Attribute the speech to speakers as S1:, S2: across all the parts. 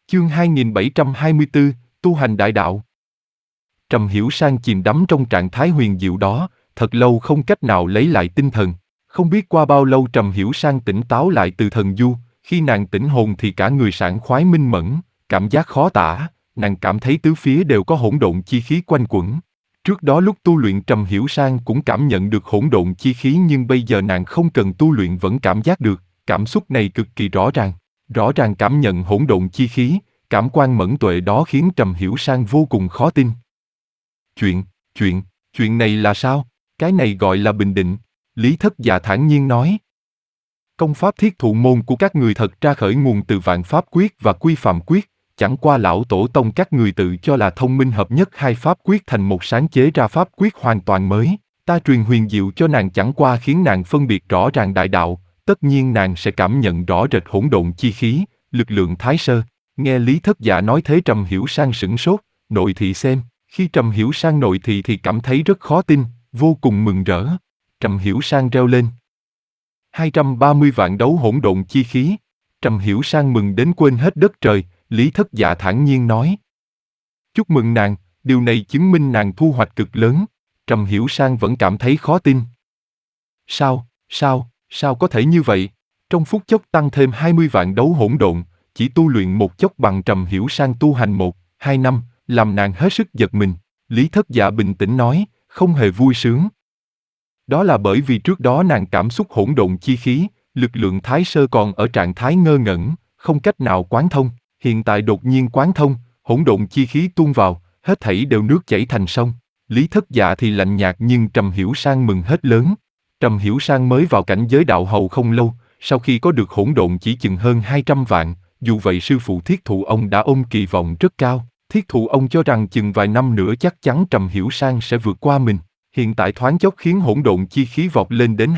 S1: Chương 2724, Tu hành đại đạo. Trầm Hiểu Sang chìm đắm trong trạng thái huyền diệu đó, thật lâu không cách nào lấy lại tinh thần. Không biết qua bao lâu Trầm Hiểu Sang tỉnh táo lại từ thần du, khi nàng tỉnh hồn thì cả người sảng khoái minh mẫn, cảm giác khó tả, nàng cảm thấy tứ phía đều có hỗn độn chi khí quanh quẩn. Trước đó lúc tu luyện Trầm Hiểu Sang cũng cảm nhận được hỗn độn chi khí, nhưng bây giờ nàng không cần tu luyện vẫn cảm giác được, cảm xúc này cực kỳ rõ ràng cảm nhận hỗn độn chi khí, cảm quan mẫn tuệ đó khiến Trầm Hiểu Sang vô cùng khó tin. Chuyện này là sao? Cái này gọi là bình định. Lý Thất Dạ thản nhiên nói. Công pháp thiết thụ môn của các người thật ra khởi nguồn từ Vạn Pháp Quyết và Quy Phạm Quyết, chẳng qua lão tổ tông các người tự cho là thông minh hợp nhất hai pháp quyết thành một, sáng chế ra pháp quyết hoàn toàn mới. Ta truyền huyền diệu cho nàng chẳng qua khiến nàng phân biệt rõ ràng đại đạo, tất nhiên nàng sẽ cảm nhận rõ rệt hỗn độn chi khí, lực lượng thái sơ. Nghe Lý Thất Dạ nói thế Trầm Hiểu Sang sửng sốt, nội thị xem. Khi Trầm Hiểu Sang nội thị thì cảm thấy rất khó tin, vô cùng mừng rỡ. Trầm Hiểu Sang reo lên. 230 vạn đấu hỗn độn chi khí. Trầm Hiểu Sang mừng đến quên hết đất trời. Lý Thất Dạ thản nhiên nói. Chúc mừng nàng, điều này chứng minh nàng thu hoạch cực lớn. Trầm Hiểu Sang vẫn cảm thấy khó tin. Sao có thể như vậy? Trong phút chốc tăng thêm 20 vạn đấu hỗn độn, chỉ tu luyện một chốc bằng Trầm Hiểu Sang tu hành 1-2 năm, làm nàng hết sức giật mình. Lý Thất Dạ bình tĩnh nói, không hề vui sướng. Đó là bởi vì trước đó nàng cảm xúc hỗn độn chi khí, lực lượng thái sơ còn ở trạng thái ngơ ngẩn, không cách nào quán thông. Hiện tại đột nhiên quán thông, hỗn độn chi khí tuôn vào, hết thảy đều nước chảy thành sông. Lý Thất Dạ thì lạnh nhạt nhưng Trầm Hiểu Sang mừng hết lớn. Trầm Hiểu Sang mới vào cảnh giới đạo hầu không lâu, sau khi có được hỗn độn chỉ chừng hơn 200 vạn, dù vậy sư phụ Thiết Thụ ông đã ôm kỳ vọng rất cao. Thiết Thụ ông cho rằng chừng vài năm nữa chắc chắn Trầm Hiểu Sang sẽ vượt qua mình. Hiện tại thoáng chốc khiến hỗn độn chi khí vọt lên đến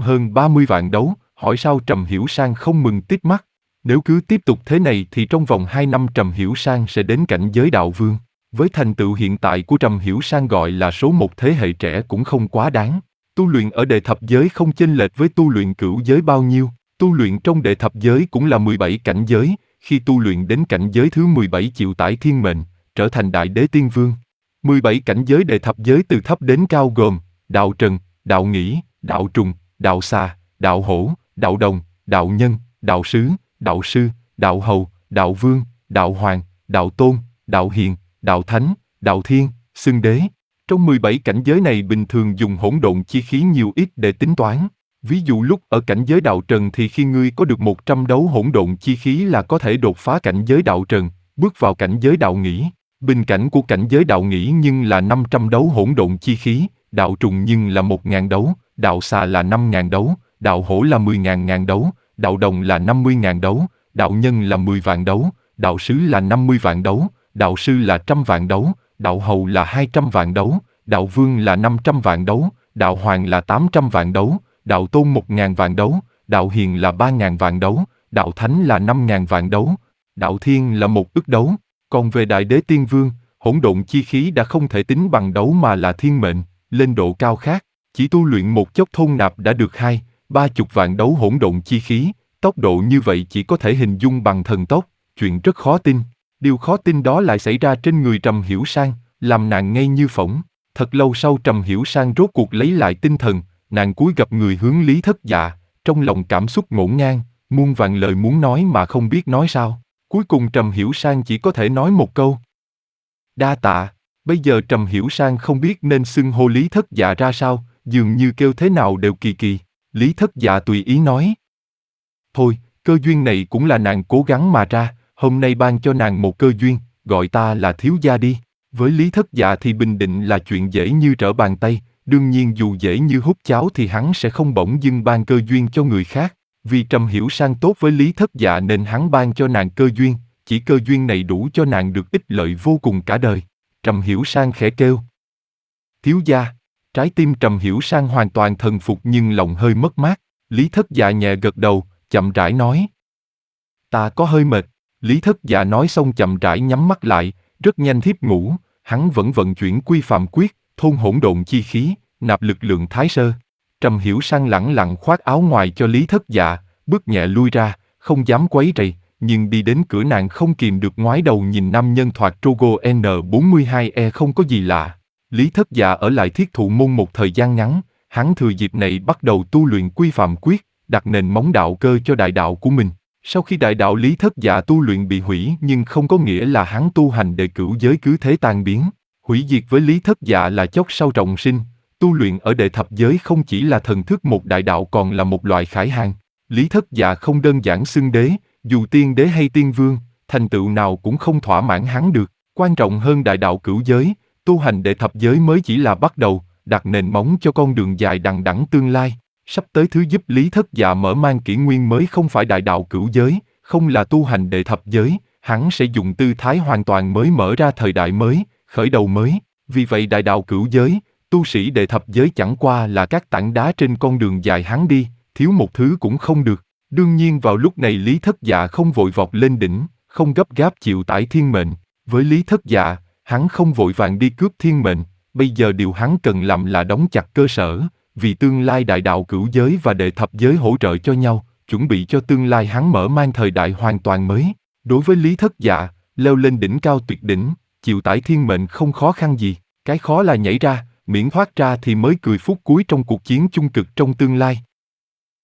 S1: 230 vạn đấu, hỏi sao Trầm Hiểu Sang không mừng tít mắt. Nếu cứ tiếp tục thế này thì trong vòng 2 năm Trầm Hiểu Sang sẽ đến cảnh giới đạo vương. Với thành tựu hiện tại của Trầm Hiểu Sang gọi là số một thế hệ trẻ cũng không quá đáng. Tu luyện ở đệ thập giới không chênh lệch với tu luyện cửu giới bao nhiêu. Tu luyện trong đệ thập giới cũng là 17 cảnh giới, khi tu luyện đến cảnh giới thứ 17 chịu tải thiên mệnh, trở thành đại đế tiên vương. 17 cảnh giới đệ thập giới từ thấp đến cao gồm đạo trần, đạo nghĩ, đạo trùng, đạo xà, đạo hổ, đạo đồng, đạo nhân, đạo sứ, đạo sư, đạo hầu, đạo vương, đạo hoàng, đạo tôn, đạo hiền, đạo thánh, đạo thiên, xưng đế. Trong 17 cảnh giới này bình thường dùng hỗn độn chi khí nhiều ít để tính toán. Ví dụ lúc ở cảnh giới đạo trần thì khi ngươi có được 100 đấu hỗn độn chi khí là có thể đột phá cảnh giới đạo trần, bước vào cảnh giới đạo nghĩ. Bình cảnh của cảnh giới đạo nghĩ nhưng là 500 đấu hỗn độn chi khí, đạo trùng nhưng là 1.000 đấu, đạo xà là 5.000 đấu, đạo hổ là 10.000 đấu, đạo đồng là 50.000 đấu, đạo nhân là 10 vạn đấu, đạo sứ là 50 vạn đấu, đạo sư là 100 vạn đấu, đạo hầu là 200 vạn đấu, đạo vương là 500 vạn đấu, đạo hoàng là 800 vạn đấu, đạo tôn 1.000 vạn đấu, đạo hiền là 3.000 vạn đấu, đạo thánh là 5.000 vạn đấu, đạo thiên là 1 ức đấu. Còn về đại đế tiên vương, hỗn độn chi khí đã không thể tính bằng đấu mà là thiên mệnh, lên độ cao khác, chỉ tu luyện một chốc thôn nạp đã được 20-30 vạn đấu hỗn độn chi khí, tốc độ như vậy chỉ có thể hình dung bằng thần tốc, chuyện rất khó tin. Điều khó tin đó lại xảy ra trên người Trầm Hiểu Sang, làm nàng ngây như phỗng. Thật lâu sau Trầm Hiểu Sang rốt cuộc lấy lại tinh thần, nàng cúi gập người hướng Lý Thất Dạ, trong lòng cảm xúc ngổn ngang, muôn vàn lời muốn nói mà không biết nói sao. Cuối cùng Trầm Hiểu Sang chỉ có thể nói một câu. Đa tạ. Bây giờ Trầm Hiểu Sang không biết nên xưng hô Lý Thất Dạ ra sao, dường như kêu thế nào đều kỳ kỳ. Lý Thất Dạ tùy ý nói. Thôi, cơ duyên này cũng là nàng cố gắng mà ra, hôm nay ban cho nàng một cơ duyên, gọi ta là thiếu gia đi. Với Lý Thất Dạ thì bình định là chuyện dễ như trở bàn tay, đương nhiên dù dễ như hút cháo thì hắn sẽ không bỗng dưng ban cơ duyên cho người khác. Vì Trầm Hiểu Sang tốt với Lý Thất Dạ nên hắn ban cho nàng cơ duyên, chỉ cơ duyên này đủ cho nàng được ích lợi vô cùng cả đời. Trầm Hiểu Sang khẽ kêu. Thiếu gia. Trái tim Trầm Hiểu Sang hoàn toàn thần phục nhưng lòng hơi mất mát. Lý Thất Dạ nhẹ gật đầu, chậm rãi nói. Ta có hơi mệt. Lý Thất Dạ nói xong chậm rãi nhắm mắt lại, rất nhanh thiếp ngủ. Hắn vẫn vận chuyển Quy Phạm Quyết, thôn hỗn độn chi khí, nạp lực lượng thái sơ. Trầm Hiểu Sang lẳng lặng khoác áo ngoài cho Lý Thất Dạ, bước nhẹ lui ra, không dám quấy rầy, nhưng đi đến cửa nàng không kìm được ngoái đầu nhìn nam nhân thoạt Trogo N42E không có gì lạ. Lý Thất Dạ ở lại Thiết Thụ Môn một thời gian ngắn, hắn thừa dịp này bắt đầu tu luyện Quy Phạm Quyết, đặt nền móng đạo cơ cho đại đạo của mình. Sau khi đại đạo Lý Thất Dạ tu luyện bị hủy nhưng không có nghĩa là hắn tu hành để cửu giới cứ thế tan biến. Hủy diệt với Lý Thất Dạ là chốc sau trọng sinh, tu luyện ở đệ thập giới không chỉ là thần thức một đại đạo còn là một loại khải hàng. Lý Thất Dạ không đơn giản xưng đế, dù tiên đế hay tiên vương, thành tựu nào cũng không thỏa mãn hắn được. Quan trọng hơn đại đạo cửu giới, tu hành đệ thập giới mới chỉ là bắt đầu, đặt nền móng cho con đường dài đằng đẵng tương lai. Sắp tới thứ giúp Lý Thất Dạ mở mang kỷ nguyên mới không phải đại đạo cửu giới, không là tu hành đệ thập giới, hắn sẽ dùng tư thái hoàn toàn mới mở ra thời đại mới, khởi đầu mới. Vì vậy đại đạo cửu giới, tu sĩ đệ thập giới chẳng qua là các tảng đá trên con đường dài hắn đi, thiếu một thứ cũng không được. Đương nhiên vào lúc này Lý Thất Dạ không vội vọt lên đỉnh, không gấp gáp chịu tải thiên mệnh. Với Lý Thất Dạ, hắn không vội vàng đi cướp thiên mệnh, bây giờ điều hắn cần làm là đóng chặt cơ sở, vì tương lai đại đạo cửu giới và đệ thập giới hỗ trợ cho nhau, chuẩn bị cho tương lai hắn mở mang thời đại hoàn toàn mới. Đối với Lý Thất Dạ, leo lên đỉnh cao tuyệt đỉnh, chịu tải thiên mệnh không khó khăn gì, cái khó là nhảy ra, miễn thoát ra thì mới cười phút cuối trong cuộc chiến chung cực trong tương lai.